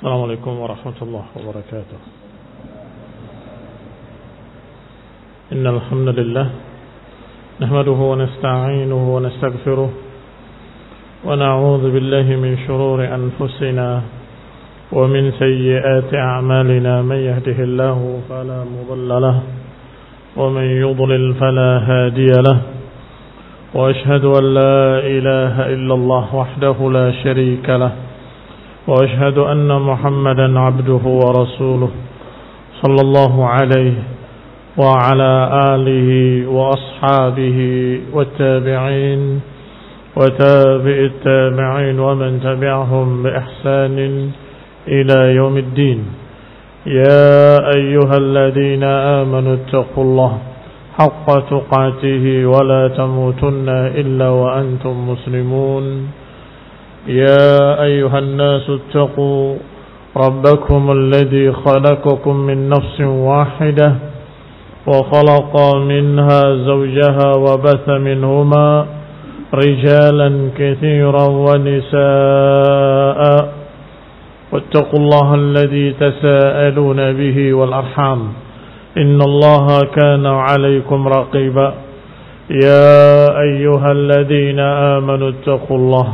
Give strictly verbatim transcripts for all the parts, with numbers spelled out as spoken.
السلام عليكم ورحمة الله وبركاته. إن الحمد لله نحمده ونستعينه ونستغفره ونعوذ بالله من شرور أنفسنا ومن سيئات أعمالنا. من يهده الله فلا مضل له ومن يضلل فلا هادي له، وأشهد أن لا إله إلا الله وحده لا شريك له، وأشهد أن محمدا عبده ورسوله صلى الله عليه وعلى آله وأصحابه والتابعين وتابع التابعين ومن تبعهم بإحسان إلى يوم الدين. يا أيها الذين آمنوا اتقوا الله حق تقاته ولا تموتن إلا وأنتم مسلمون. يا أيها الناس اتقوا ربكم الذي خلقكم من نفس واحدة وخلق منها زوجها وبث منهما رجالا كثيرا ونساء، واتقوا الله الذي تساءلون به والأرحام إن الله كان عليكم رقيبا. يا أيها الذين آمنوا اتقوا الله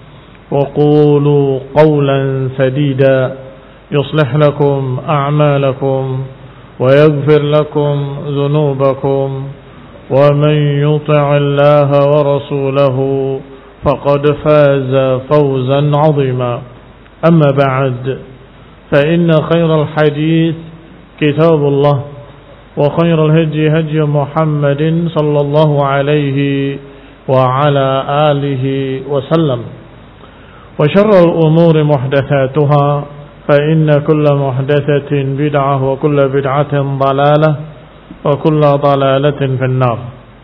وقولوا قولا سديدا يصلح لكم أعمالكم ويغفر لكم ذنوبكم، ومن يطع الله ورسوله فقد فاز فوزا عظيما. أما بعد، فإن خير الحديث كتاب الله، وخير الهدي هدي محمد صلى الله عليه وعلى آله وسلم، وشر الأمور محدثاتها، فإن كل محدثة بدعة وكل بدعة ضلالة وكل ضلالة في النار.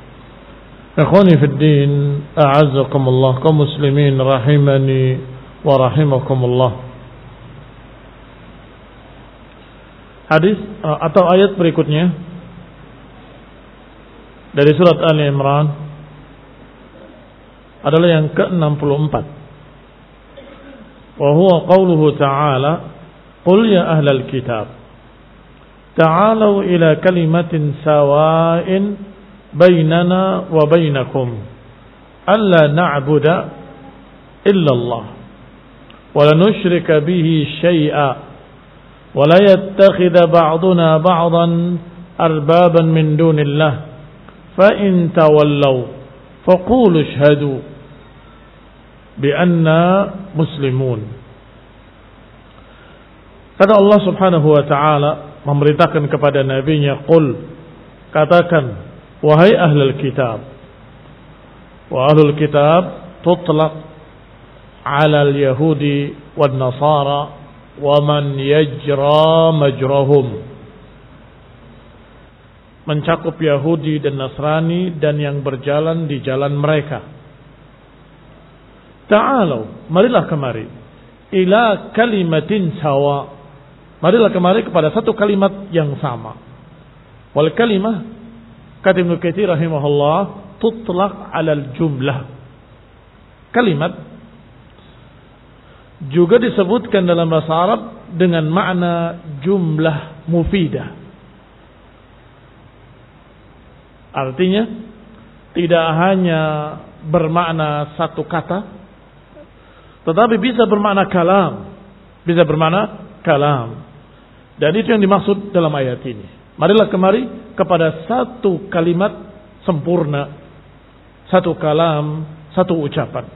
إخواني في الدين، أعزكم الله كمسلمين رحمني ورحمكم الله. Hadis atau ayat berikutnya dari surat Ali Imran adalah yang ke enam puluh empat. Wa huwa qauluhu ta'ala, qul ya ahlal kitab ta'alu ila kalimatin sawa'in bainana wa bainakum alla na'budu illa Allah wa la nusyrika bihi syai'a wa la yattakhidha ba'duna ba'dan arbaban min dunillah fa in tawallaw faqulu ashhadu bi anna muslimun. Kata Allah Subhanahu wa taala memerintahkan kepada nabinya, qul, katakan wahai ahlul kitab. Wa ahlul kitab tutlaq ala al-yahudi wan nasara wa man yajra majrahum, mencakup Yahudi dan Nasrani dan yang berjalan di jalan mereka. Ta'alu, marilah kemari, ila kalimatin sawa, marilah kemari kepada satu kalimat yang sama. Wal kalimah, kata Ibnu Katsir rahimahullah, tutlaq alal jumlah. Kalimat juga disebutkan dalam bahasa Arab dengan makna jumlah mufidah. Artinya tidak hanya bermakna satu kata, tetapi bisa bermakna kalam, bisa bermakna kalam. Dan itu yang dimaksud dalam ayat ini. Marilah kemari kepada satu kalimat sempurna, satu kalam, satu ucapan,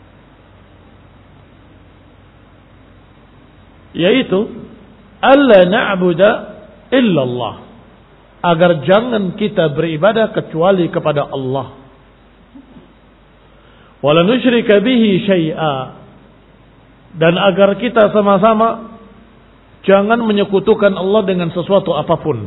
yaitu alla na'budu illallah, agar jangan kita beribadah kecuali kepada Allah. Wa la nusyrika bihi syai'a, dan agar kita sama-sama jangan menyekutukan Allah dengan sesuatu apapun.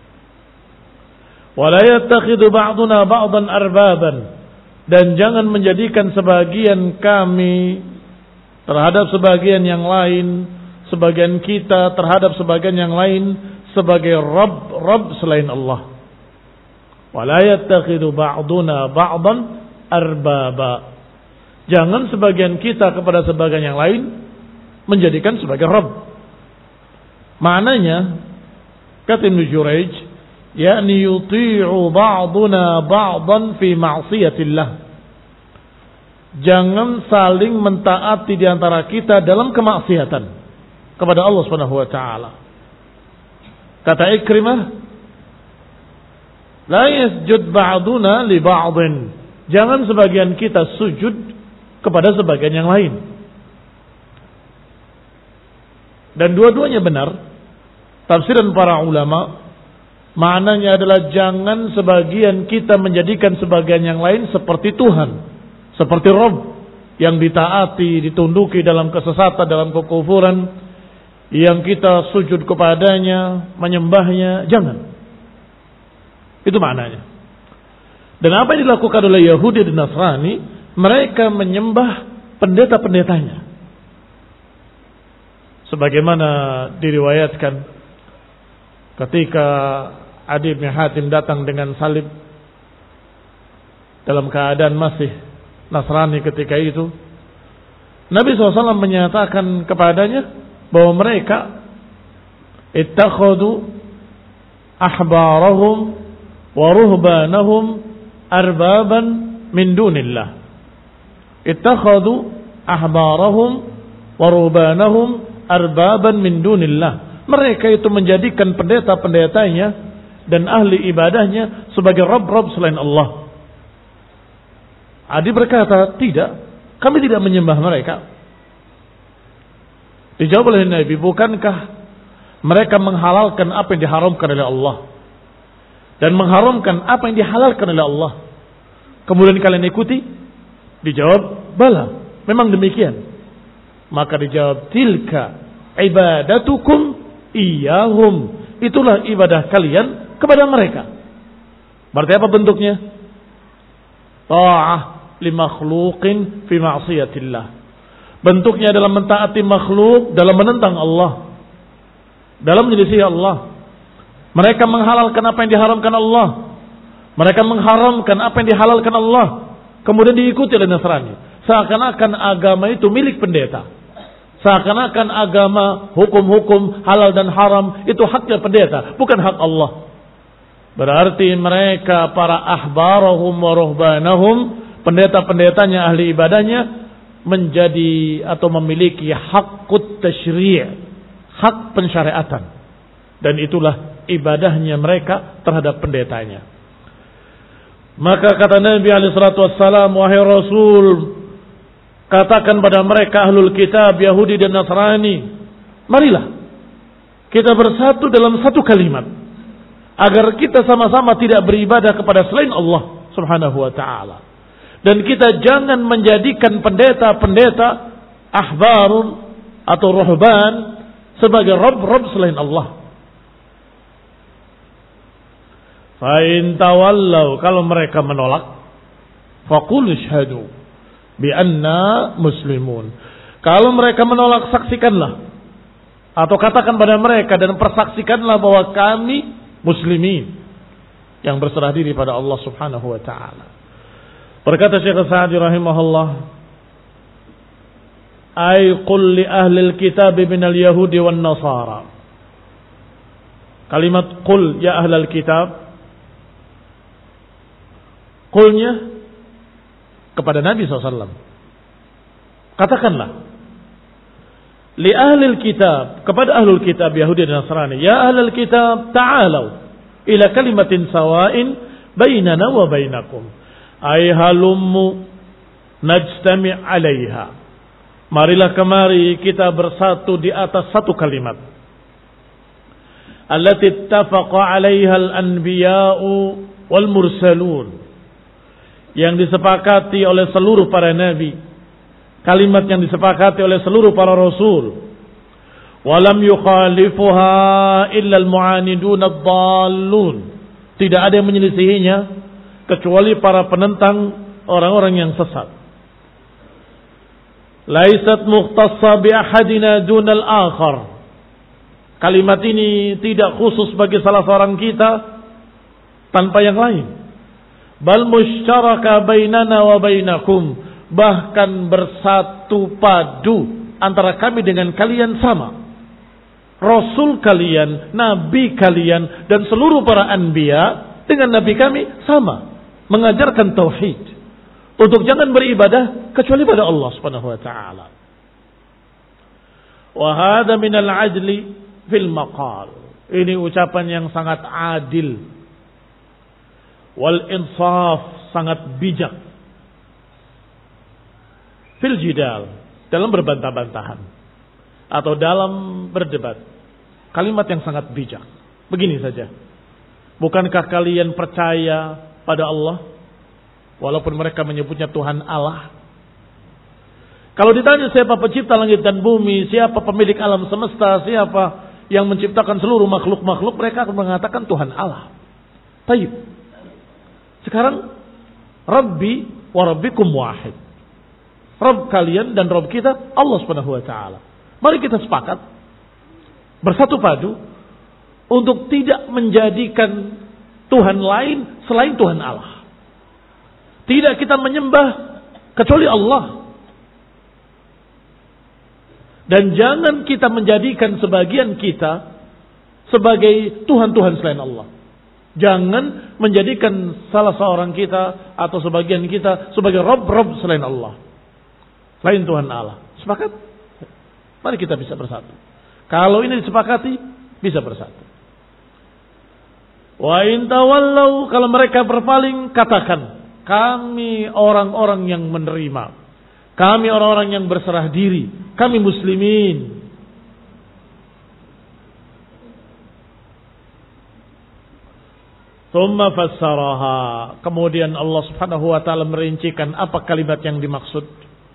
Wa la yattakhidhu ba'duna ba'dan arbaban, dan jangan menjadikan sebagian kami terhadap sebagian yang lain, sebagian kita terhadap sebagian yang lain sebagai Rabb, Rabb selain Allah. Wa la yattakhidhu ba'duna ba'dan arbaba, jangan sebagian kita kepada sebagian yang lain menjadikan sebagai Rabb. Maknanya kata Ibnu Jurayj, yakni yuti'u ba'duna ba'dan fi ma'siyatillah. Jangan saling mentaati di antara kita dalam kemaksiatan kepada Allah Subhanahu wa taala. Kata Ikrimah, la yasjud ba'duna li ba'din. Jangan sebagian kita sujud kepada sebagian yang lain. Dan dua-duanya benar. Tafsiran para ulama maknanya adalah jangan sebagian kita menjadikan sebagian yang lain seperti Tuhan, seperti Rabb yang ditaati, ditunduki dalam kesesatan, dalam kekufuran, yang kita sujud kepadanya, menyembahnya. Jangan. Itu maknanya. Dan apa yang dilakukan oleh Yahudi dan Nasrani, mereka menyembah pendeta-pendetanya. Sebagaimana diriwayatkan ketika Adi bin Hatim datang dengan salib dalam keadaan masih Nasrani ketika itu, Nabi shallallahu alaihi wasallam menyatakan kepadanya bahwa mereka ittakhadu ahbarahum wa ruhbanahum arbaban min dunillah. Ittakhadu ahbarahum wa ruhbanahum arbaban min dunillah. Mereka itu menjadikan pendeta-pendetanya dan ahli ibadahnya sebagai Rabb-Rabb selain Allah. Adi berkata, tidak, kami tidak menyembah mereka. Dijawab oleh Nabi, bukankah mereka menghalalkan apa yang diharamkan oleh Allah dan mengharamkan apa yang dihalalkan oleh Allah? Kemudian kalian ikuti? Dijawab, bala, memang demikian. Maka dijawab, tilka ibadatukum iyahum, itulah ibadah kalian kepada mereka. Berarti apa bentuknya? Ta'ah li makhluqin fi ma'siyatillah. Bentuknya adalah mentaati makhluk dalam menentang Allah, dalam menyelisih Allah. Mereka menghalalkan apa yang diharamkan Allah, mereka mengharamkan apa yang dihalalkan Allah, kemudian diikuti oleh Nasrani. Seakan-akan agama itu milik pendeta. Seakan-akan agama, hukum-hukum halal dan haram itu haknya pendeta, bukan hak Allah. Berarti mereka para ahbarahum wa ruhbanahum, pendeta-pendetanya, ahli ibadahnya, menjadi atau memiliki hakut tasyri', hak pensyariatan. Dan itulah ibadahnya mereka terhadap pendetanya. Maka kata Nabi alaihi salatu wassalam, wahai Rasul, katakan pada mereka ahlul kitab, Yahudi dan Nasrani, marilah kita bersatu dalam satu kalimat agar kita sama-sama tidak beribadah kepada selain Allah Subhanahu wa taala. Dan kita jangan menjadikan pendeta-pendeta, ahbarun atau ruhban sebagai rabb-rabb selain Allah. Fa in tawallau, kalau mereka menolak, faqul ishhadu bi anna muslimun. Kalau mereka menolak, saksikanlah atau katakan pada mereka dan persaksikanlah bahwa kami muslimin yang berserah diri pada Allah Subhanahu wa taala. Berkata Syekh Sa'di rahimahullah, ay qul li ahli alkitab min alyahudi wan nasara. Kalimat qul ya ahli alkitab, qulnya kepada Nabi shallallahu alaihi wasallam. Katakanlah li ahlil kitab, kepada ahlul kitab Yahudi dan Nasrani, ya ahlul kitab ta'alau ila kalimatin sawa'in bainana wa bainakum, ay halummu najtami' alaiha. Marilah kemari kita bersatu di atas satu kalimat. Allati ittafaqa alaiha al-anbiya'u wal mursalun, yang disepakati oleh seluruh para nabi, kalimat yang disepakati oleh seluruh para rasul. Walam yukhalifuha illa al-mu'anidun ad-dallun, tidak ada yang menyelisihinya kecuali para penentang, orang-orang yang sesat. Laisat mukhtassa bi ahadina dunal akhar, kalimat ini tidak khusus bagi salah seorang kita tanpa yang lain. Bal musyaraka bainana wa bainakum, bahkan bersatu padu antara kami dengan kalian sama. Rasul kalian, Nabi kalian, dan seluruh para anbiya dengan Nabi kami sama. Mengajarkan tauhid. Untuk jangan beribadah kecuali pada Allah subhanahu wa ta'ala. Wa hadha minal adli fil maqal. Ini ucapan yang sangat adil. Wal insaf, sangat bijak. Fil jidal, dalam berbantah-bantahan. Atau dalam berdebat. Kalimat yang sangat bijak. Begini saja. Bukankah kalian percaya pada Allah? Walaupun mereka menyebutnya Tuhan Allah. Kalau ditanya siapa pencipta langit dan bumi, siapa pemilik alam semesta, siapa yang menciptakan seluruh makhluk-makhluk, mereka akan mengatakan Tuhan Allah. Taib. Sekarang, Rabbi wa Rabbikum wahid. Rabb kalian dan Rabb kita Allah subhanahu wa ta'ala. Mari kita sepakat bersatu padu untuk tidak menjadikan Tuhan lain selain Tuhan Allah. Tidak kita menyembah kecuali Allah. Dan jangan kita menjadikan sebagian kita sebagai Tuhan-Tuhan selain Allah. Jangan menjadikan salah seorang kita atau sebagian kita sebagai Rabb-Rabb selain Allah. Selain Tuhan Allah. Sepakat? Mari kita bisa bersatu. Kalau ini disepakati, bisa bersatu. Wa in tawallau, kalau mereka berpaling, katakan, kami orang-orang yang menerima. Kami orang-orang yang berserah diri. Kami muslimin. Thumma fassaraha. Kemudian Allah subhanahu wa ta'ala merincikan apa kalimat yang dimaksud.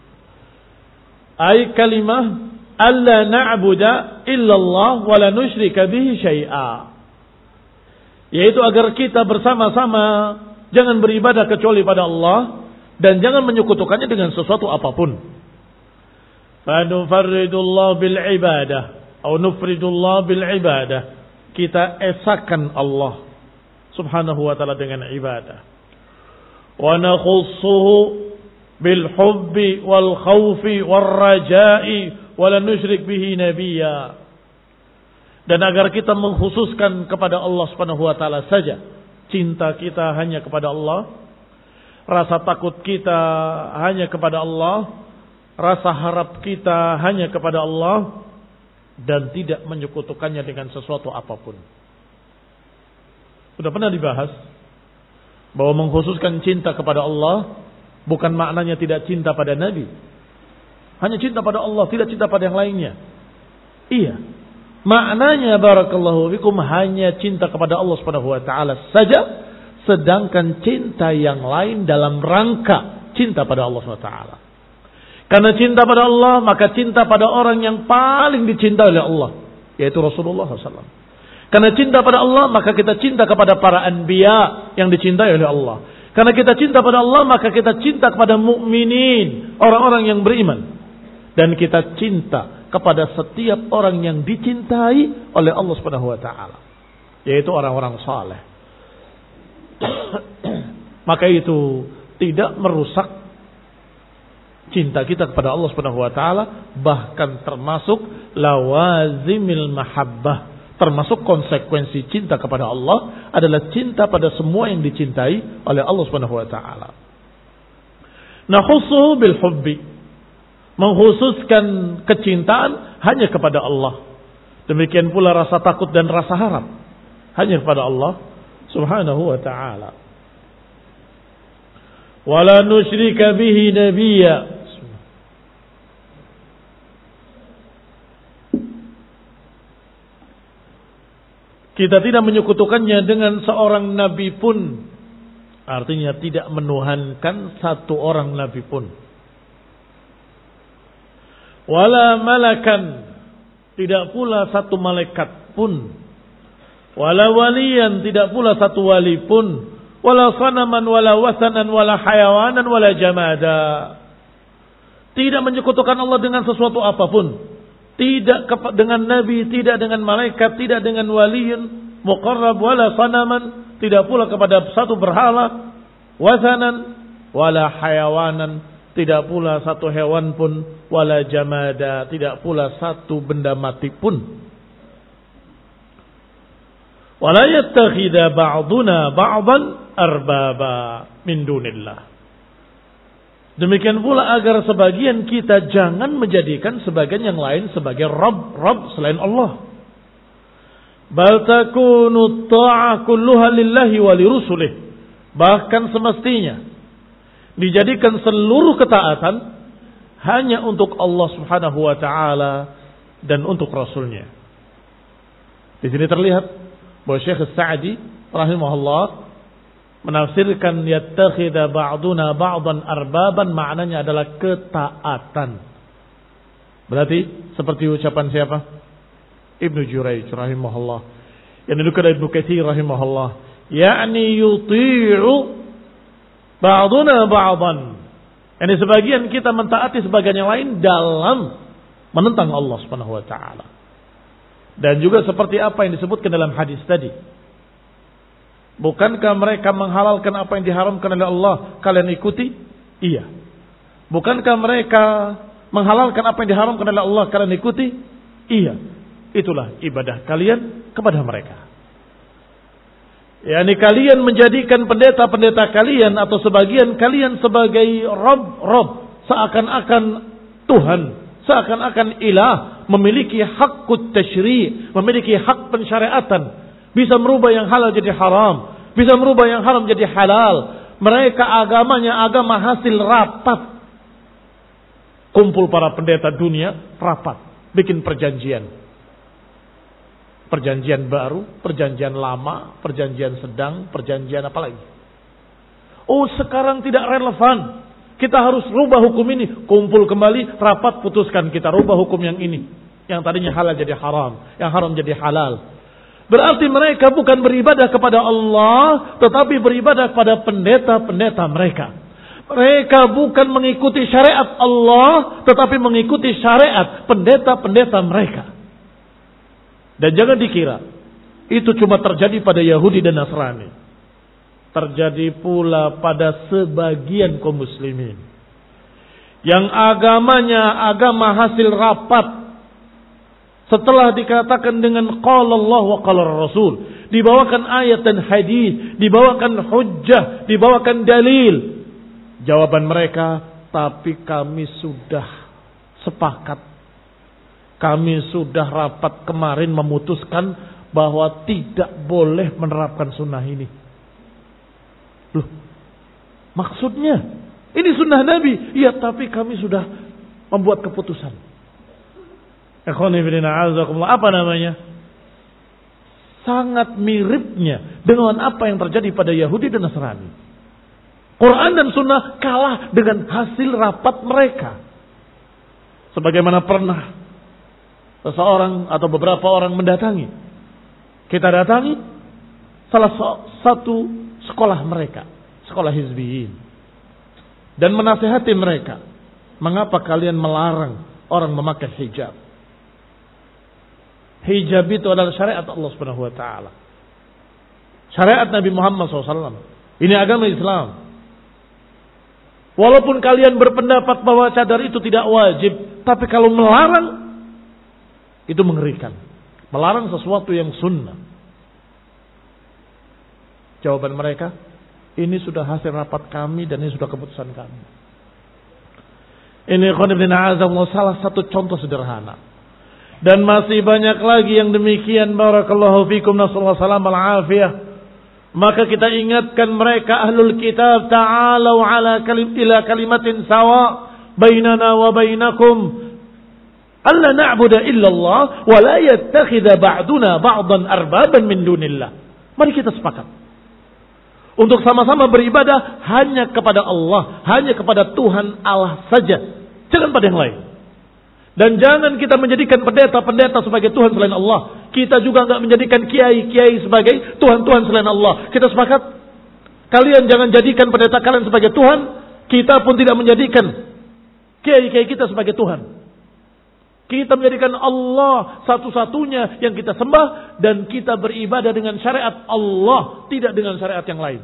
Ay kalimah alla na'buda illallah wa la nusyrika bihi syai'a. Yaitu agar kita bersama-sama jangan beribadah kecuali pada Allah dan jangan menyekutukannya dengan sesuatu apapun. Fa nufarridullah bil ibadah atau nufridullah bil ibadah. Kita esakan Allah subhanahu wa ta'ala dengan ibadah. Wa nakhussuhu bil hubbi wal khawfi wal raja'i wala nusyrik bihi nabiyya. Dan agar kita mengkhususkan kepada Allah subhanahu wa ta'ala saja. Cinta kita hanya kepada Allah. Rasa takut kita hanya kepada Allah. Rasa harap kita hanya kepada Allah. Dan tidak menyekutukannya dengan sesuatu apapun. Sudah pernah dibahas bahwa mengkhususkan cinta kepada Allah bukan maknanya tidak cinta pada Nabi. Hanya cinta pada Allah, tidak cinta pada yang lainnya. Iya. Maknanya barakallahu fikum hanya cinta kepada Allah Subhanahu wa taala saja, sedangkan cinta yang lain dalam rangka cinta pada Allah Subhanahu wa taala. Karena cinta pada Allah, maka cinta pada orang yang paling dicintai oleh Allah, yaitu Rasulullah sallallahu alaihi wasallam. Karena cinta pada Allah, maka kita cinta kepada para anbiya yang dicintai oleh Allah. Karena kita cinta pada Allah, maka kita cinta kepada mukminin, orang-orang yang beriman. Dan kita cinta kepada setiap orang yang dicintai oleh Allah Subhanahu wa taala, yaitu orang-orang saleh. Maka itu tidak merusak cinta kita kepada Allah Subhanahu wa taala, bahkan termasuk lawazimil mahabbah. Termasuk konsekuensi cinta kepada Allah adalah cinta pada semua yang dicintai oleh Allah Subhanahu wa taala. Nakhussu bil hubbi, mengkhususkan kecintaan hanya kepada Allah. Demikian pula rasa takut dan rasa harap hanya kepada Allah Subhanahu wa taala. Wala nusyrika bihi nabiyya, kita tidak menyekutukannya dengan seorang nabi pun. Artinya tidak menuhankan satu orang nabi pun. Wala malakan, tidak pula satu malaikat pun. Wala waliyan, tidak pula satu wali pun. Wala sanaman, wala wasanan, wala hayawanan, wala jamada. Tidak menyekutukan Allah dengan sesuatu apapun. Tidak dengan nabi, tidak dengan malaikat, tidak dengan waliun muqarrab, wala sanaman, tidak pula kepada satu berhala, wasanan, wala hayawanan, tidak pula satu hewan pun, wala jamada, tidak pula satu benda mati pun. Wa la yattakhidha ba'duna ba'dan arbaba min dunillah. Demikian pula agar sebagian kita jangan menjadikan sebagian yang lain sebagai Rabb, Rabb selain Allah. Bal takunu ta'ah kulluha lillahi wa lirusulih. Bahkan semestinya dijadikan seluruh ketaatan hanya untuk Allah Subhanahu wa taala dan untuk Rasulnya. Di sini terlihat bahwa Syekh As-Sa'di rahimahullah menafsirkan yattakhidha ba'duna ba'dan arbaban, maknanya adalah ketaatan. Berarti seperti ucapan siapa? Ibnu Jurayj rahimahullah. Yang dinukil Ibnu Katsir rahimahullah, yakni yuti'u ba'duna ba'dan. Ini sebagian kita mentaati sebagian yang lain dalam menentang Allah Subhanahu wa taala. Dan juga seperti apa yang disebutkan dalam hadis tadi. Bukankah mereka menghalalkan apa yang diharamkan oleh Allah, kalian ikuti? Iya. Bukankah mereka menghalalkan apa yang diharamkan oleh Allah, kalian ikuti? Iya. Itulah ibadah kalian kepada mereka. Yani kalian menjadikan pendeta-pendeta kalian atau sebagian kalian sebagai Rabb-Rabb, seakan-akan Tuhan, seakan-akan ilah, memiliki hakut tasyri', memiliki hak pensyariatan. Bisa merubah yang halal jadi haram, bisa merubah yang haram jadi halal. Mereka agamanya agama hasil rapat. Kumpul para pendeta dunia, rapat, bikin perjanjian. Perjanjian baru, perjanjian lama, perjanjian sedang, perjanjian apa lagi? Oh, sekarang tidak relevan. Kita harus rubah hukum ini. Kumpul kembali, rapat, putuskan kita rubah hukum yang ini. Yang tadinya halal jadi haram, yang haram jadi halal. Berarti mereka bukan beribadah kepada Allah, tetapi beribadah kepada pendeta-pendeta mereka. Mereka bukan mengikuti syariat Allah, tetapi mengikuti syariat pendeta-pendeta mereka. Dan jangan dikira itu cuma terjadi pada Yahudi dan Nasrani. Terjadi pula pada sebagian kaum muslimin yang agamanya agama hasil rapat. Setelah dikatakan dengan qala Allah wa qala Rasul, dibawakan ayat dan hadis, dibawakan hujjah, dibawakan dalil. Jawaban mereka, tapi kami sudah sepakat. Kami sudah rapat kemarin memutuskan bahwa tidak boleh menerapkan sunnah ini. Loh, maksudnya ini sunnah Nabi. Iya, tapi kami sudah membuat keputusan. Apa namanya? Sangat miripnya dengan apa yang terjadi pada Yahudi dan Nasrani. Quran dan Sunnah kalah dengan hasil rapat mereka. Sebagaimana pernah seseorang atau beberapa orang mendatangi. Kita datangi salah satu sekolah mereka, sekolah hizbiyin, dan menasihati mereka, mengapa kalian melarang orang memakai hijab? Hijab itu adalah syariat Allah Subhanahu wa taala. Syariat Nabi Muhammad shallallahu alaihi wasallam. Ini agama Islam. Walaupun kalian berpendapat bahwa cadar itu tidak wajib, tapi kalau melarang itu mengerikan. Melarang sesuatu yang sunnah. Jawaban mereka, ini sudah hasil rapat kami dan ini sudah keputusan kami. Ini salah satu contoh sederhana. Dan masih banyak lagi yang demikian. Barakallahu fikum, nasallahu salam al-afiyah. Maka kita ingatkan mereka ahlul kitab, ta'alau ala kalim ila kalimatin sawa bainana wa bainakum alla na'budu illallah wa la yattakhidha ba'duna ba'dan arbaban min dunillah. Mari kita sepakat untuk sama-sama beribadah hanya kepada Allah, hanya kepada Tuhan Allah saja, jangan pada yang lain. Dan jangan kita menjadikan pendeta-pendeta sebagai Tuhan selain Allah. Kita juga enggak menjadikan kiai-kiai sebagai Tuhan-Tuhan selain Allah. Kita sepakat? Kalian jangan jadikan pendeta kalian sebagai Tuhan. Kita pun tidak menjadikan kiai-kiai kita sebagai Tuhan. Kita menjadikan Allah satu-satunya yang kita sembah. Dan kita beribadah dengan syariat Allah, tidak dengan syariat yang lain.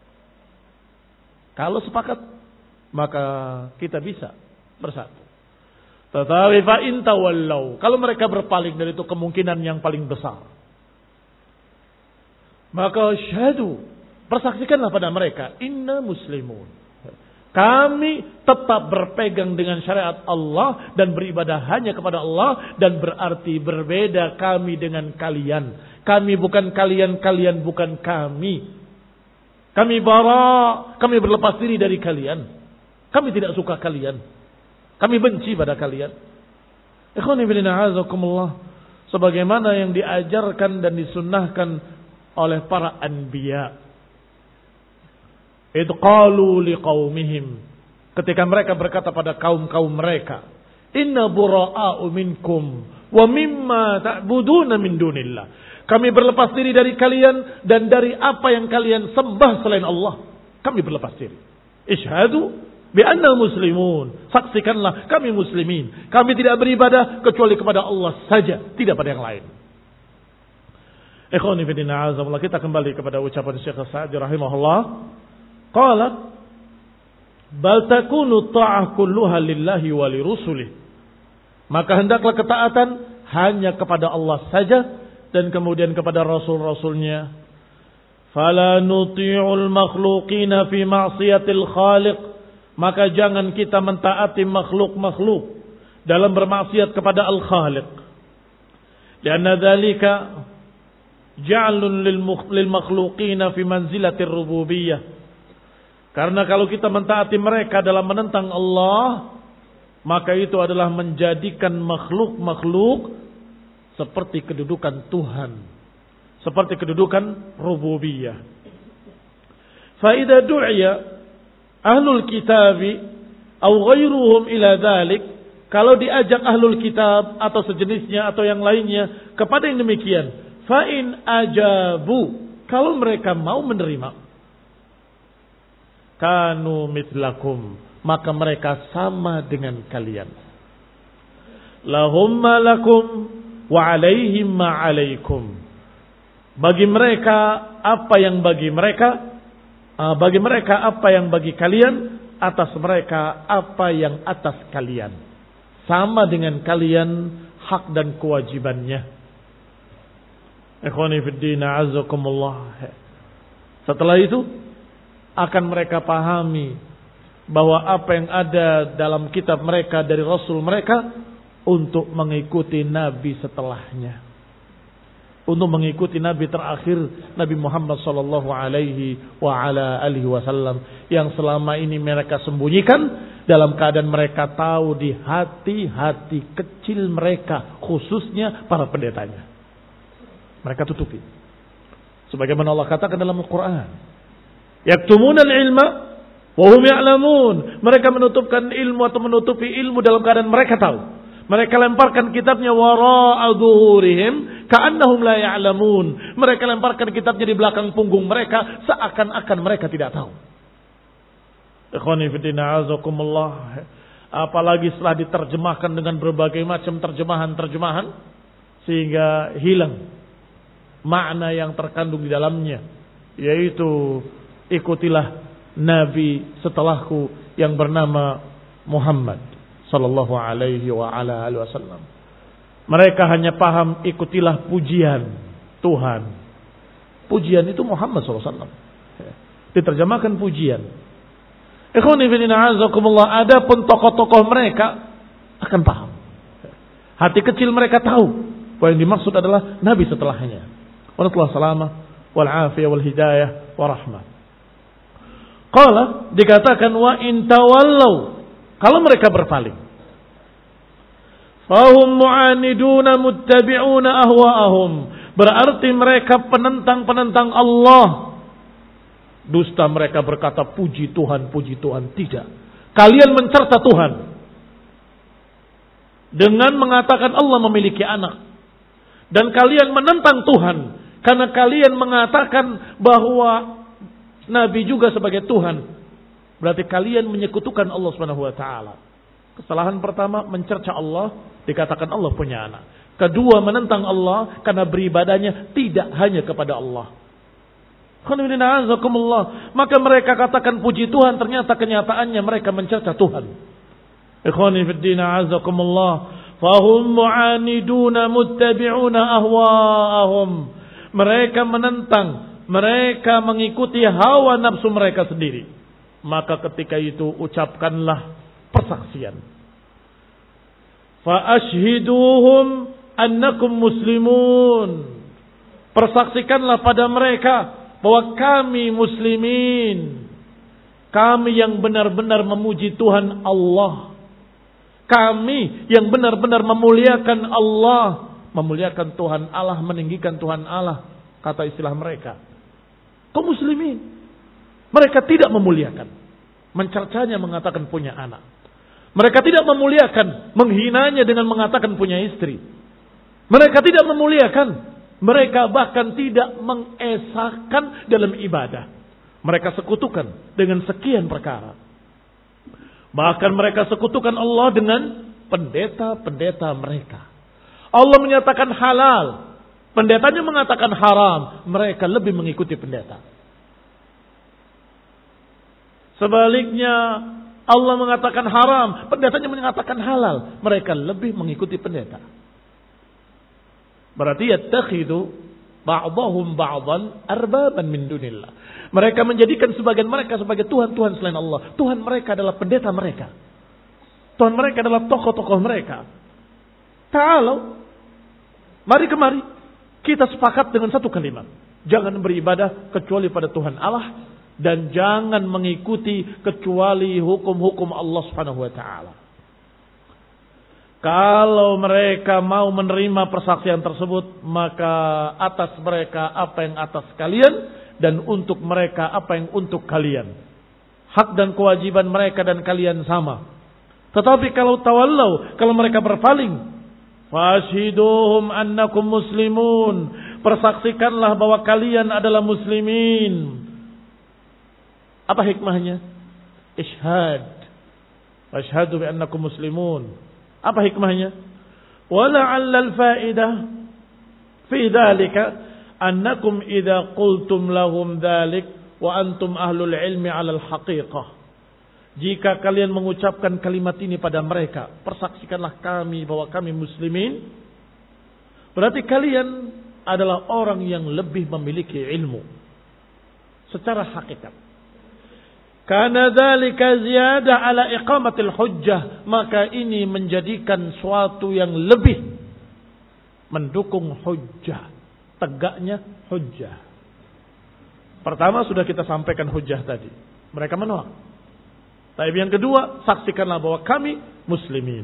Kalau sepakat, maka kita bisa bersatu. Tetapi fa in tawallau, kalau mereka berpaling dari itu kemungkinan yang paling besar. Maka syahadu, persaksikanlah pada mereka, inna muslimun. Kami tetap berpegang dengan syariat Allah dan beribadah hanya kepada Allah, dan berarti berbeda kami dengan kalian. Kami bukan kalian, kalian bukan kami. Kami bara, kami berlepas diri dari kalian. Kami tidak suka kalian. Kami benci pada kalian. Ikhwani fillah azakumullah, sebagaimana yang diajarkan dan disunnahkan oleh para anbiya. Idh qalu liqaumihim, ketika mereka berkata pada kaum-kaum mereka, inna bura'a'u minkum wa mimma ta'buduna min dunillah. Kami berlepas diri dari kalian dan dari apa yang kalian sembah selain Allah. Kami berlepas diri. Ishhadu bi anna muslimun. Saksikanlah kami muslimin. Kami tidak beribadah kecuali kepada Allah saja, tidak pada yang lain. Ikhwani fillah azamullah, kita kembali kepada ucapan Syekh Sa'di rahimahullah. Qala bal takunu ta'ah kulluha lillahi wa lirusulih. Maka hendaklah ketaatan hanya kepada Allah saja dan kemudian kepada rasul-rasulnya. Fala nuti'ul makhluqina fi ma'siyatil khaliq. Maka jangan kita mentaati makhluk-makhluk dalam bermaksiat kepada Al-Khaliq. Karena dzalika ja'lun lil makhluqina fi manzilatir rububiyyah. Karena kalau kita mentaati mereka dalam menentang Allah, maka itu adalah menjadikan makhluk-makhluk seperti kedudukan Tuhan, seperti kedudukan rububiyah. Fa idza du'iya ahlul kitabi atau ghairuhum ila dzalik, kalau diajak ahlul kitab atau sejenisnya atau yang lainnya kepada yang demikian, fa in ajabu, kalau mereka mau menerima, kanu mitlakum, maka mereka sama dengan kalian. Lahum ma lakum wa alaihim ma alaikum. Bagi mereka apa yang bagi mereka, bagi mereka apa yang bagi kalian, atas mereka apa yang atas kalian. Sama dengan kalian hak dan kewajibannya. Ikhwani fid din a'azzakumullah. Setelah itu akan mereka pahami bahwa apa yang ada dalam kitab mereka dari Rasul mereka untuk mengikuti Nabi setelahnya, untuk mengikuti Nabi terakhir, Nabi Muhammad sallallahu alaihi wa ala alihi wasallam, yang selama ini mereka sembunyikan dalam keadaan mereka tahu di hati-hati kecil mereka, khususnya para pendetanya. Mereka tutupi. Sebagaimana Allah katakan dalam Al-Quran, yaktumunal ilma wa hum ya'lamun. Mereka menutupkan ilmu atau menutupi ilmu dalam keadaan mereka tahu. Mereka lemparkan kitabnya wara'a dhuhurihim ka'annahum la ya'lamun. Mereka lemparkan kitabnya di belakang punggung mereka seakan-akan mereka tidak tahu. Ikhwani fillah azakumullah. Apalagi setelah diterjemahkan dengan berbagai macam terjemahan-terjemahan sehingga hilang makna yang terkandung di dalamnya, yaitu ikutilah Nabi setelahku yang bernama Muhammad sallallahu alaihi wa ala alihi wasallam. Mereka hanya paham ikutilah pujian Tuhan. Pujian itu Muhammad sallallahu alaihi wasallam. Diterjemahkan pujian. Ikhwani fillah azakumullah, ada pun tokoh-tokoh mereka akan paham. Hati kecil mereka tahu bahwa yang dimaksud adalah Nabi setelahnya. Wallahu salamah wal afiyah wal hidayah wa rahmah. Qala, dikatakan wa in tawallau, kalau mereka berpaling, fahum mu'aniduna muttabi'una ahwa'ahum, berarti mereka penentang-penentang Allah. Dusta mereka berkata puji Tuhan, puji Tuhan. Tidak. Kalian mencerca Tuhan dengan mengatakan Allah memiliki anak, dan kalian menentang Tuhan karena kalian mengatakan bahwa Nabi juga sebagai Tuhan. Berarti kalian menyekutukan Allah Subhanahu wa taala. Kesalahan pertama, mencerca Allah, dikatakan Allah punya anak. Kedua, menentang Allah karena beribadahnya tidak hanya kepada Allah. Maka mereka katakan puji Tuhan, ternyata kenyataannya mereka mencerca Tuhan. Ikhwani fid din a'azakumullah, fahum mu'aniduna muttabi'una ahwa'ahum. Mereka menentang, mereka mengikuti hawa nafsu mereka sendiri, maka ketika itu ucapkanlah persaksian. Fa ashhiduhum annakum muslimun. Persaksikanlah pada mereka bahwa kami muslimin. Kami yang benar-benar memuji Tuhan Allah. Kami yang benar-benar memuliakan Allah. Memuliakan Tuhan Allah, meninggikan Tuhan Allah. Kata istilah mereka. Kaum muslimin. Mereka tidak memuliakan. Mencercanya mengatakan punya anak. Mereka tidak memuliakan. Menghinanya dengan mengatakan punya istri. Mereka tidak memuliakan. Mereka bahkan tidak mengesahkan dalam ibadah. Mereka sekutukan dengan sekian perkara. Bahkan mereka sekutukan Allah dengan pendeta-pendeta mereka. Allah menyatakan halal. Pendetanya mengatakan haram. Mereka lebih mengikuti pendeta. Sebaliknya Allah mengatakan haram. Pendetanya mengatakan halal. Mereka lebih mengikuti pendeta. Berarti yattakhidu ba'dahum ba'dan arbaban min dunillah. Mereka menjadikan sebagian mereka sebagai Tuhan-Tuhan selain Allah. Tuhan mereka adalah pendeta mereka. Tuhan mereka adalah tokoh-tokoh mereka. Ta'alau. Mari kemari. Kita sepakat dengan satu kalimat. Jangan beribadah kecuali pada Tuhan Allah. Dan jangan mengikuti kecuali hukum-hukum Allah subhanahu wa ta'ala. Kalau mereka mau menerima persaksian tersebut, maka atas mereka apa yang atas kalian. Dan untuk mereka apa yang untuk kalian. Hak dan kewajiban mereka dan kalian sama. Tetapi kalau tawallau, kalau mereka berpaling, fashiduhum annakum muslimun. Persaksikanlah bahwa kalian adalah muslimin. Apa hikmahnya? Ishhad. Washhadu bi annakum muslimun. Apa hikmahnya? Wala'alla al-fa'idah fi dhalika annakum idza qultum lahum dzalik wa antum ahlul ilmi 'alal haqiqah. Jika kalian mengucapkan kalimat ini pada mereka, persaksikanlah kami bahwa kami muslimin, berarti kalian adalah orang yang lebih memiliki ilmu secara hakikat. Karena dzalika ziyadah 'ala iqamatil hujjah, maka ini menjadikan suatu yang lebih mendukung hujjah. Tegaknya hujjah. Pertama sudah kita sampaikan hujjah tadi. Mereka menolak. Tapi yang kedua, saksikanlah bahwa kami muslimin.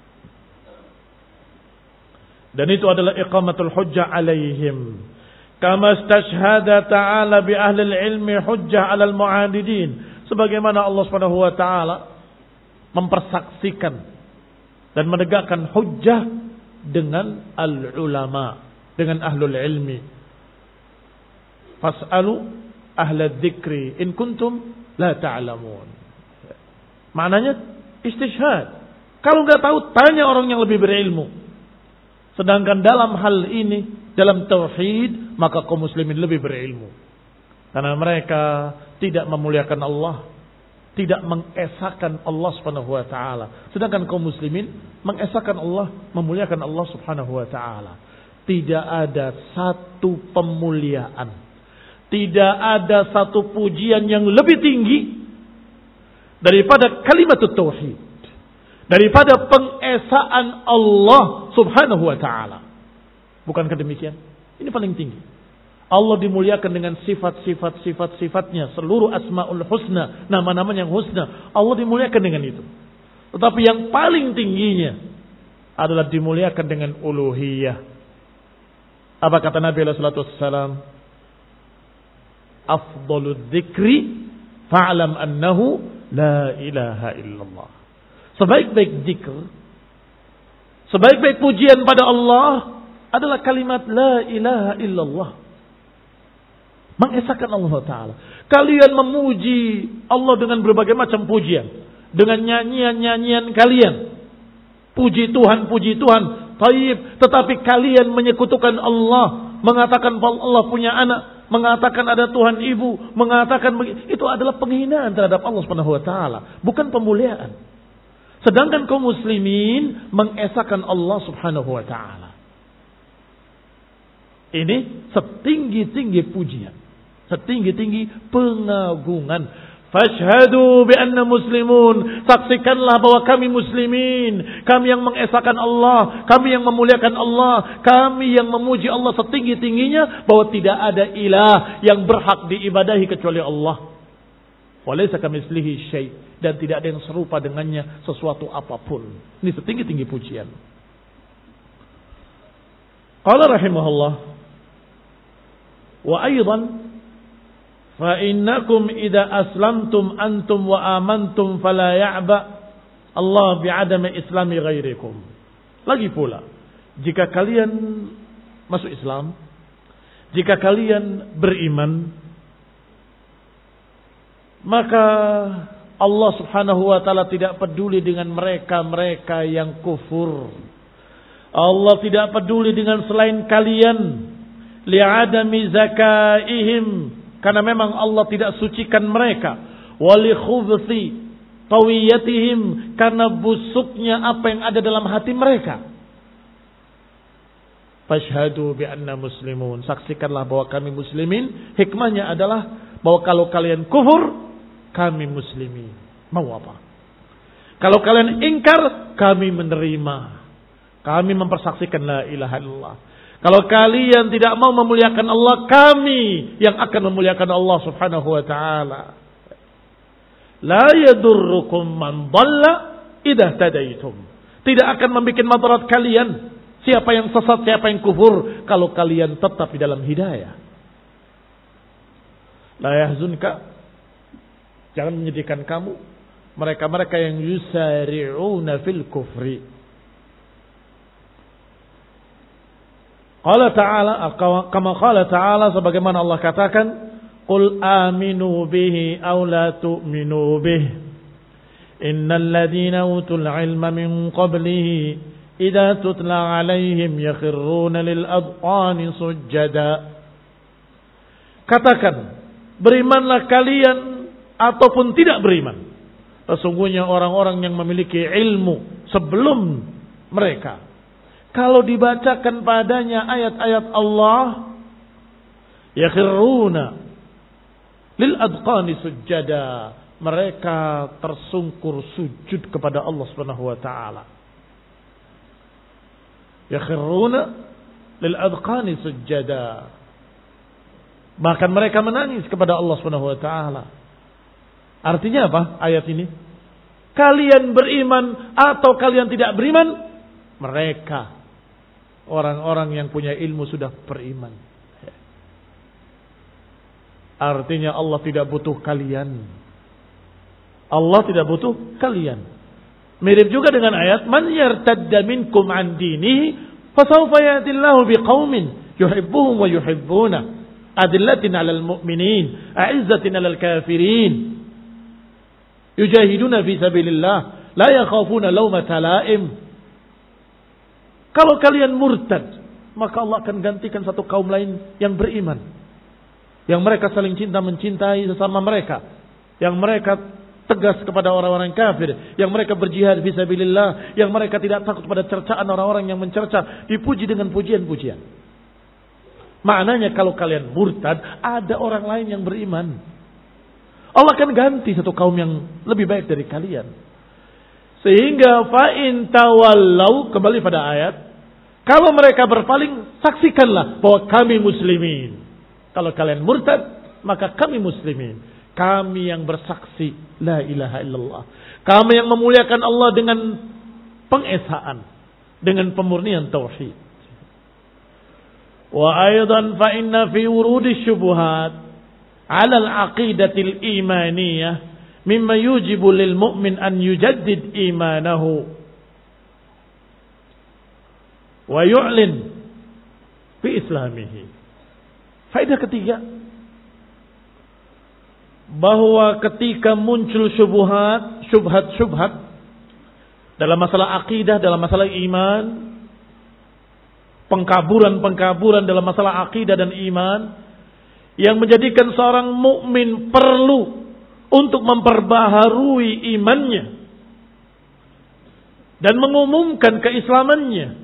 Dan itu adalah iqamatul hujjah alaihim. Kama istashhada ta'ala bi ahli ilmi hujjah alal mu'adidin. Sebagaimana Allah subhanahu wa ta'ala mempersaksikan dan menegakkan hujjah dengan al-ulama. Dengan ahlul ilmi. Fas'alu ahla dzikri in kuntum la ta'lamun. Maknanya istishhad. Kalau enggak tahu, tanya orang yang lebih berilmu. Sedangkan dalam hal ini, dalam tauhid, maka kaum muslimin lebih berilmu. Karena mereka tidak memuliakan Allah, tidak mengesahkan Allah Subhanahu wa taala. Sedangkan kaum muslimin mengesahkan Allah, memuliakan Allah Subhanahu wa taala. Tidak ada satu pemuliaan. Tidak ada satu pujian yang lebih tinggi daripada kalimat tauhid. Daripada pengesaan Allah Subhanahu wa ta'ala. Bukankah demikian? Ini paling tinggi. Allah dimuliakan dengan sifat-sifat sifat-sifatnya. Seluruh asma'ul husna. Nama-nama yang husna. Allah dimuliakan dengan itu. Tetapi yang paling tingginya adalah dimuliakan dengan uluhiyah. Apa kata Nabi sallallahu alaihi wasallam? Afdalul dzikri fa'lam annahu la ilaha illallah. Sebaik-baik zikr, sebaik-baik pujian pada Allah adalah kalimat la ilaha illallah. Mengesahkan Allah Ta'ala. Kalian memuji Allah dengan berbagai macam pujian. Dengan nyanyian-nyanyian kalian. Puji Tuhan, puji Tuhan. Taib, tetapi kalian menyekutukan Allah, mengatakan bahwa Allah punya anak, mengatakan ada Tuhan ibu, mengatakan itu adalah penghinaan terhadap Allah Subhanahu wa taala, bukan pemuliaan. Sedangkan kaum muslimin mengesahkan Allah Subhanahu wa taala. Ini setinggi-tinggi pujian. setinggi-tinggi pengagungan. Fashhadu bi anna muslimun, saksikanlah bahwa kami muslimin, kami yang mengesahkan Allah, kami yang memuliakan Allah, kami yang memuji Allah setinggi-tingginya, bahwa tidak ada ilah yang berhak diibadahi kecuali Allah. Walaysa kamitslihi syai', dan tidak ada yang serupa dengannya sesuatu apapun. Ini setinggi-tinggi pujian. Qala rahimahullah, wa aidan fa innakum idza aslamtum antum wa amantum fala ya'ba Allah bi'adami islami ghairikum. Lagi pula, jika kalian masuk Islam, jika kalian beriman, maka Allah Subhanahu wa taala tidak peduli dengan mereka-mereka yang kufur. Allah tidak peduli dengan selain kalian, li'adami zakaihim, karena memang Allah tidak sucikan mereka, wali khubthi tawiyatihim, karena busuknya apa yang ada dalam hati mereka. Fashhadu bi anna muslimun, saksikanlah bahwa kami muslimin. Hikmahnya adalah bahwa kalau kalian kufur, kami muslimin. Mau apa? Kalau kalian ingkar, kami menerima. Kami mempersaksikan la ilaha illallah. Kalau kalian tidak mau memuliakan Allah, kami yang akan memuliakan Allah Subhanahu wa taala. La yadurrukum man dhalla idza tadaitum. Tidak akan membuat madarat kalian siapa yang sesat, siapa yang kufur, kalau kalian tetap di dalam hidayah. La yahzunka, jangan menyedihkan kamu mereka-mereka yang yusari'una fil kufri. Qala ta'ala, kama qala ta'ala, sebagaimana Allah katakan, qul aminu bihi aw la tu'minu bihi, innal ladhina utul ilma min qablihi idza tutla alaihim yakhirruna lil adqani sujada. Katakan, berimanlah kalian ataupun tidak beriman. Sesungguhnya orang-orang yang memiliki ilmu sebelum mereka, kalau dibacakan padanya ayat-ayat Allah, yakhiruna lil adqani sujada, mereka tersungkur sujud kepada Allah Subhanahu wa taala. Yakhiruna lil adqani sujada, bahkan mereka menangis kepada Allah Subhanahu wa taala. Artinya apa ayat ini? Kalian beriman atau kalian tidak beriman, mereka orang-orang yang punya ilmu sudah beriman. Artinya Allah tidak butuh kalian. Allah tidak butuh kalian. Mirip juga dengan ayat, man yartadda minkum an dinihi fasawfa ya'tillahu biqaumin yuhibbuhum wa yuhibbuna adillatin 'alal mu'minin a'izzatin 'alal kafirin yujahiduna fi sabilillah la yakhafuna lawmata la'im. Kalau kalian murtad, maka Allah akan gantikan satu kaum lain yang beriman, yang mereka saling cinta mencintai sesama mereka, yang mereka tegas kepada orang-orang kafir, yang mereka berjihad fisabilillah, yang mereka tidak takut pada cercaan orang-orang yang mencerca, dipuji dengan pujian-pujian. Maknanya kalau kalian murtad, ada orang lain yang beriman. Allah akan ganti satu kaum yang lebih baik dari kalian. Sehingga fa'in tawallau, kembali pada ayat, kalau mereka berpaling, saksikanlah bahwa kami muslimin. Kalau kalian murtad, maka kami muslimin. Kami yang bersaksi la ilaha illallah. Kami yang memuliakan Allah dengan pengesaan, dengan pemurnian tauhid. Wa aidan fa inna fi wurudi syubuhat 'ala al-aqidatil imaniyah mimma yujibu lil mu'min an yujaddid imanahu wa yu'lin fi islamihi. Faedah ketiga, bahwa ketika muncul syubhat, syubhat-syubhat dalam masalah akidah, dalam masalah iman, pengkaburan-pengkaburan dalam masalah akidah dan iman, yang menjadikan seorang mukmin perlu untuk memperbaharui imannya dan mengumumkan keislamannya,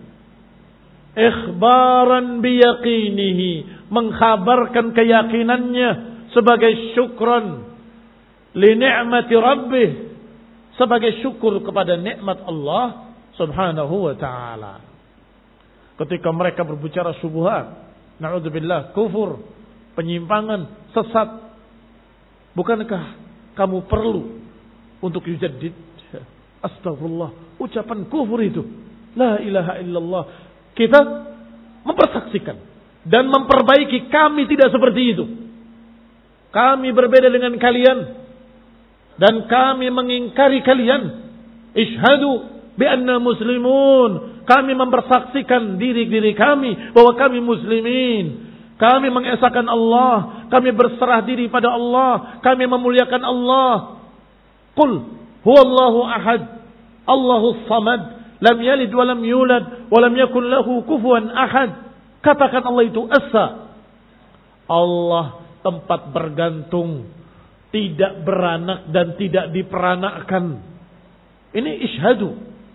ikhbaran biyaqinihi, mengkhabarkan keyakinannya sebagai syukran li ni'mati rabbih, sebagai syukur kepada nikmat Allah Subhanahu wa taala. Ketika mereka berbicara syubhat, na'udzubillah, kufur, penyimpangan, sesat, bukankah kamu perlu untuk yujaddid? Astagfirullah, ucapan kufur itu, la ilaha illallah. Kita mempersaksikan dan memperbaiki, kami tidak seperti itu. Kami berbeda dengan kalian dan kami mengingkari kalian. Ishhadu bi anna muslimun. Kami mempersaksikan diri-diri kami bahwa kami muslimin. Kami mengesahkan Allah, kami berserah diri pada Allah, kami memuliakan Allah. Qul huwallahu ahad, Allahus samad, lam yalid wa lam yulad wa lam yakul lahu kufuwan ahad. Katakan Allah itu esa. Allah tempat bergantung, tidak beranak dan tidak diperanakkan. Ini ishadu.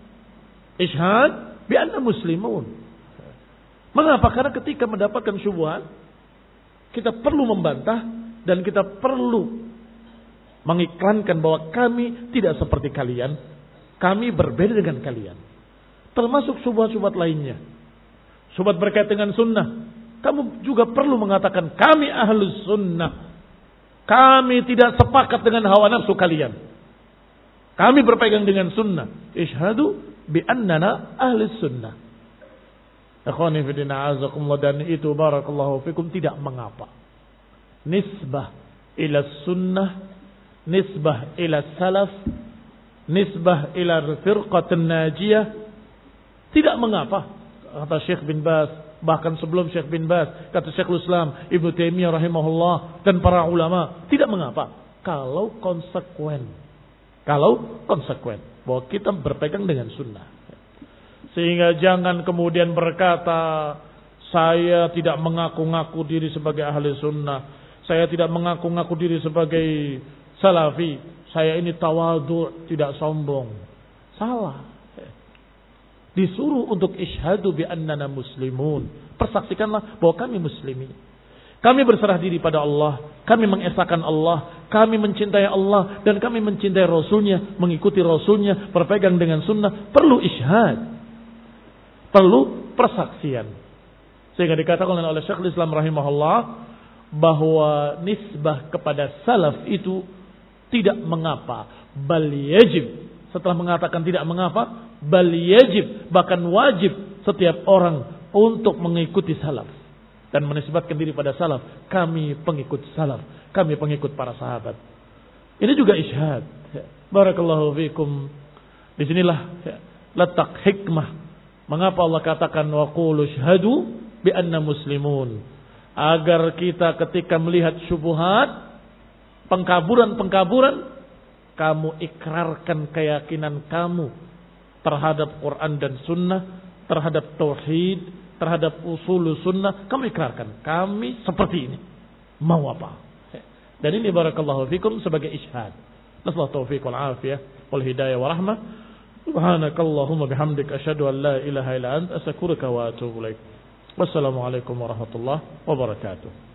Ishad bi anna muslimun. Mengapa? Karena ketika mendapatkan syubhat, kita perlu membantah dan kita perlu mengiklankan bahwa kami tidak seperti kalian. Kami berbeda dengan kalian. Termasuk syubhat-syubhat lainnya. Syubhat berkait dengan sunnah. Kamu juga perlu mengatakan kami ahlus sunnah. Kami tidak sepakat dengan hawa nafsu kalian. Kami berpegang dengan sunnah. Ishhadu bi annana ahlus sunnah. Ikhwani fi din a'azakumullah, dan itu barakallahu fikum tidak mengapa. Nisbah ila sunnah, nisbah ila salaf, nisbah ila firqatun najiyah, tidak mengapa. Kata Syekh bin Baz, bahkan sebelum Syekh bin Baz, kata Syekhul Islam Ibnu Taimiyah rahimahullah dan para ulama, tidak mengapa kalau konsekuen. Kalau konsekuen bahwa kita berpegang dengan sunnah. Sehingga jangan kemudian berkata, saya tidak mengaku-ngaku diri sebagai ahli sunnah, saya tidak mengaku-ngaku diri sebagai salafi, saya ini tawadhu, tidak sombong. Salah. Disuruh untuk ishadu bi annana muslimun. Persaksikanlah bahwa kami muslimin. Kami berserah diri pada Allah, kami mengesahkan Allah, kami mencintai Allah, dan kami mencintai Rasulnya, mengikuti Rasulnya, berpegang dengan sunnah. Perlu ishad, perlu persaksian. Sehingga dikatakan oleh Syekhul Islam rahimahullah bahwa nisbah kepada salaf itu tidak mengapa, bal yajib. Setelah mengatakan tidak mengapa, bal yajib, bahkan wajib setiap orang untuk mengikuti salaf dan menisbatkan diri pada salaf. Kami pengikut salaf, kami pengikut para sahabat. Ini juga isyhad. Barakallahu fikum. Disinilah letak hikmah mengapa Allah katakan wa qulu syhadu bi anna muslimun, agar kita ketika melihat syubhat, pengkaburan-pengkaburan, kamu ikrarkan keyakinan kamu terhadap Quran dan sunnah, terhadap tauhid, terhadap usul sunnah. Kamu ikrarkan, kami seperti ini, mau apa. Dan ini barakallahu fikum sebagai isyhad. Nasallahu taufiq wal afiyah wal hidayah wa rahmah. Subhanakallahumma bihamdika asyhadu an la ilaha illa anta astaghfiruka wa atubu ilaik. Wassalamu alaikum warahmatullahi wabarakatuh.